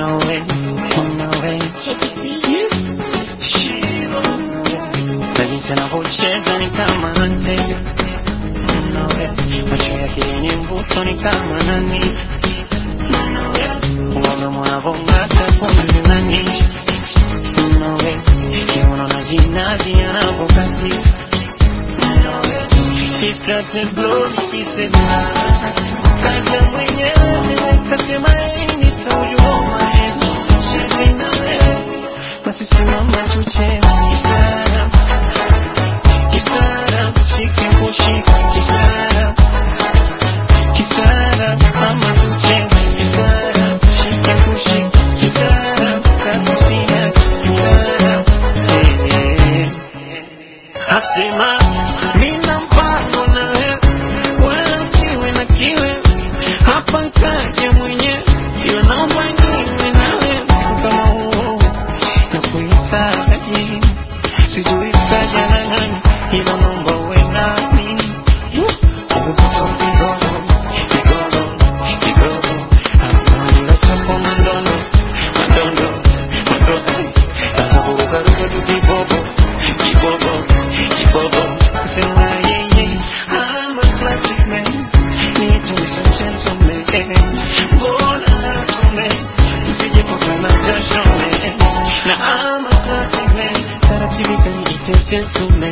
Najinsi anavyocheza ni kama anatega, macho yake yenye mvuto ni kama ananita, mdomo unavyong'ata pumzi inanisha, kiuno na jinazi anavyokatika. She started blowing kisses kaja mwenyewe kasema hey Mr. You hold my hands, she's in the way, basi simama tucheze kistaarab, shike kushike kistaarab, mama tucheze kistaarab, shike kushike kistaarab, katusina kistaarab. Asema nina mpango na wewe, wala usiwe na kiwe, hapa kaja mwenyewe, ila naomba niwe na wewe kama huo na kuhitaji, sijui kaja na nani, ila naomba uwe nami. Ukuputo kidogo, hatamula chako mandondo, kaza kurukaruka tu kibobo, sema yeye, I'm a classic man, need to be some gentleman, mbona nasome, usije pokana jasho, na I'm a classic man, taratibu kanijite gentleman.